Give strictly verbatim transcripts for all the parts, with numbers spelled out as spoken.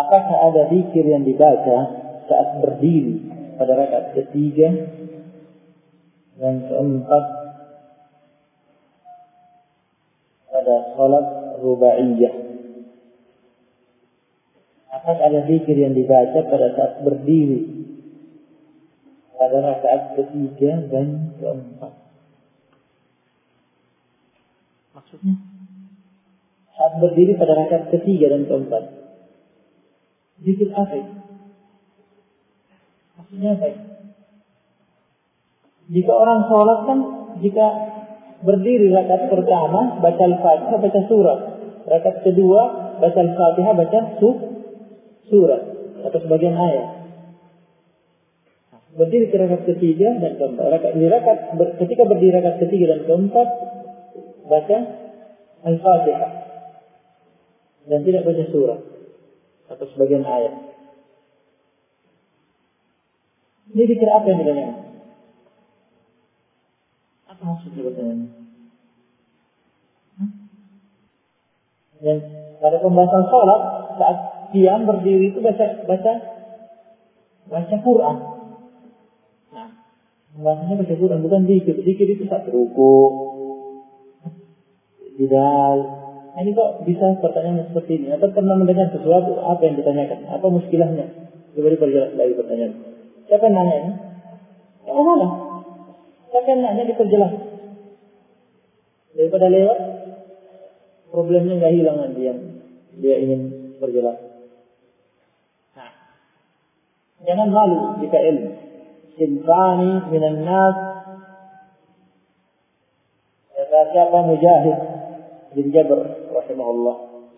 apakah ada zikir yang dibaca saat berdiri pada rakaat ketiga dan keempat pada salat rubaiyah? Apakah ada zikir yang dibaca pada saat berdiri pada rakaat ketiga dan keempat? Maksudnya saat berdiri pada rakaat ketiga dan keempat, zikir apa? Maksudnya apa? Jika orang sholat kan, jika berdiri rakaat pertama baca Al-Fatihah, baca surat. Rakaat kedua baca Al-Fatihah, baca surat atau sebagian ayat. Berdiri ke rakaat ketiga dan keempat. Rakaat, di rakaat, ketika berdiri rakaat ketiga dan keempat baca Al-Fatihah dan tidak baca surat atau sebagian ayat. Ini zikir apa yang ditanyakan? Apa maksudnya pertanyaannya? Hmm? Dan pada pembahasan sholat saat qiyam berdiri itu baca baca baca Quran. Nah, pembahasannya baca Quran, bukan zikir. Zikir itu saat ruku, bidal. Nah, ini kok bisa pertanyaan seperti ini? Atau pernah mendengar sesuatu? Apa yang ditanyakan? Apa muskilahnya? Coba diperjelas lagi pertanyaan. Siapa yang nanya ini? Ya Allah. Siapa yang nanya diperjelas? Daripada lewat, problemnya nggak hilang nanti yang dia ingin perjelas. Nah, jangan malu jika ilmu. Sinfani minan nas. Kata siapa Mujahid bin Jabr rahimahullah,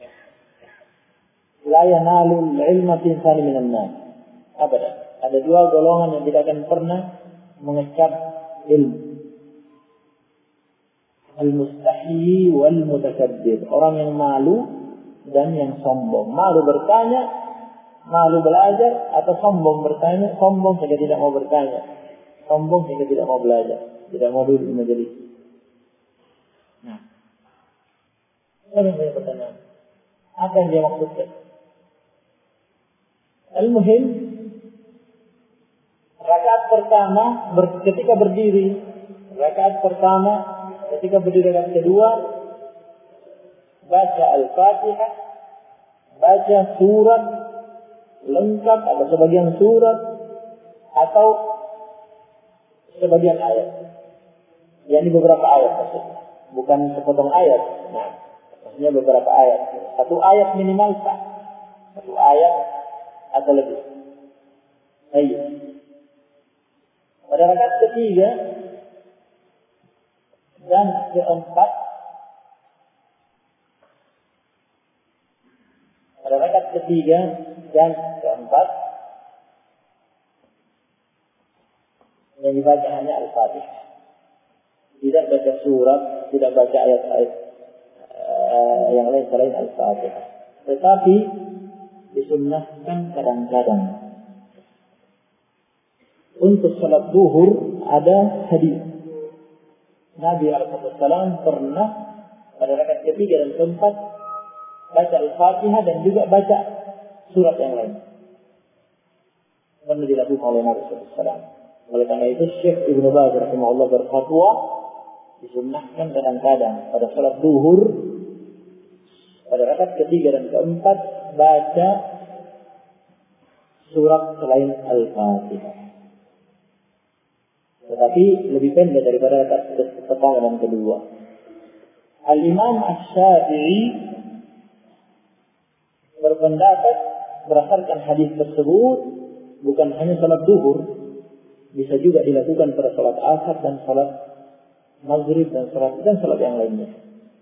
la yanalu ilma sinfani minan nas abadan. Ada dua golongan yang tidak akan pernah mengecap ilmu. Al-mustahi wal mutakabbir. Orang yang malu dan yang sombong. Malu bertanya, malu belajar, atau sombong bertanya, sombong sehingga tidak mau bertanya, sombong sehingga tidak mau belajar, tidak mau duduk di majelis. Nah, apa yang saya pertanyaan? Apa yang dia maksudkan? Al-muhim, rakaat pertama ber, ketika berdiri, rakaat pertama ketika berdiri, rakaat kedua baca Al-Fatihah, baca surat lengkap atau sebagian surat atau sebagian ayat. Yani beberapa ayat maksudnya, bukan sepotong ayat. Nah, maksudnya beberapa ayat. Satu ayat minimal sah. Satu ayat atau lebih. Ayo. Pada rakaat ketiga dan keempat, pada rakaat ketiga dan keempat yang dibaca hanya Al-Fatihah, tidak baca surat, tidak baca ayat-ayat uh, yang lain selain Al-Fatihah. Tetapi disunnahkan kadang-kadang untuk salat zuhur ada hadis Nabi alaihi wasallam pernah pada rakaat ketiga dan keempat baca Al-Fatihah dan juga baca surat yang lain. Pernah dilakukan oleh Nabi sallallahu alaihi wasallam. Oleh karena itu Syekh Ibnu Baz rahimahullah berfatwa disunnahkan kadang-kadang pada salat zuhur pada rakaat ketiga dan keempat baca surat selain Al-Fatihah. Tetapi lebih pendek daripada rakaat pertama dan kedua. Al-Imam Asy-Syafi'i berpendapat berdasarkan hadis tersebut bukan hanya salat zuhur, bisa juga dilakukan pada salat asar dan salat maghrib dan salat dan salat yang lainnya.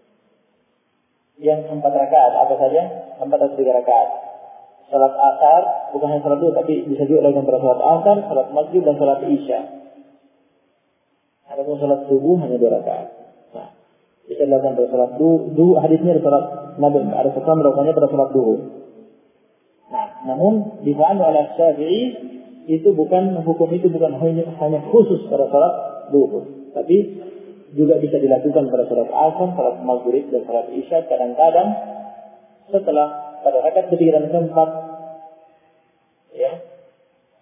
Yang empat rakaat apa saja? Empat atau tiga rakaat. Salat asar bukan hanya salat zuhur, tapi bisa juga dilakukan pada salat asar, salat maghrib dan salat isya. Adapun salat subuh hanya dua rakaat. Nah, bisa dilakukan pada salat duhur. Hadisnya ada salat Nabi, ada sesuatu melakukannya pada salat duhur. Nah, namun difahami oleh Syafi'i itu bukan hukum itu bukan hanya, hanya khusus pada salat duhur, tapi juga bisa dilakukan pada salat asar, salat maghrib dan salat isya. Kadang-kadang setelah pada rakaat ketiga dan keempat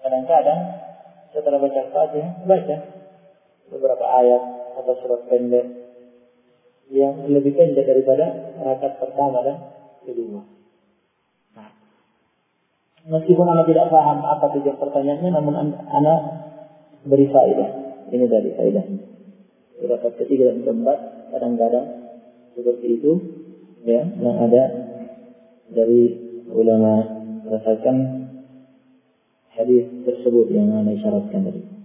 Kadang-kadang setelah baca Fatihah, baca beberapa ayat atau surat pendek yang lebih pendek daripada rakaat pertama dan kedua. Nah, meskipun anak tidak paham apa tujuan pertanyaannya, namun anak beri faedah. Ini dari faedah. Rakaat ketiga dan keempat kadang-kadang seperti itu, ya, yang ada dari ulama berdasarkan hadis tersebut yang anak isyaratkan tadi.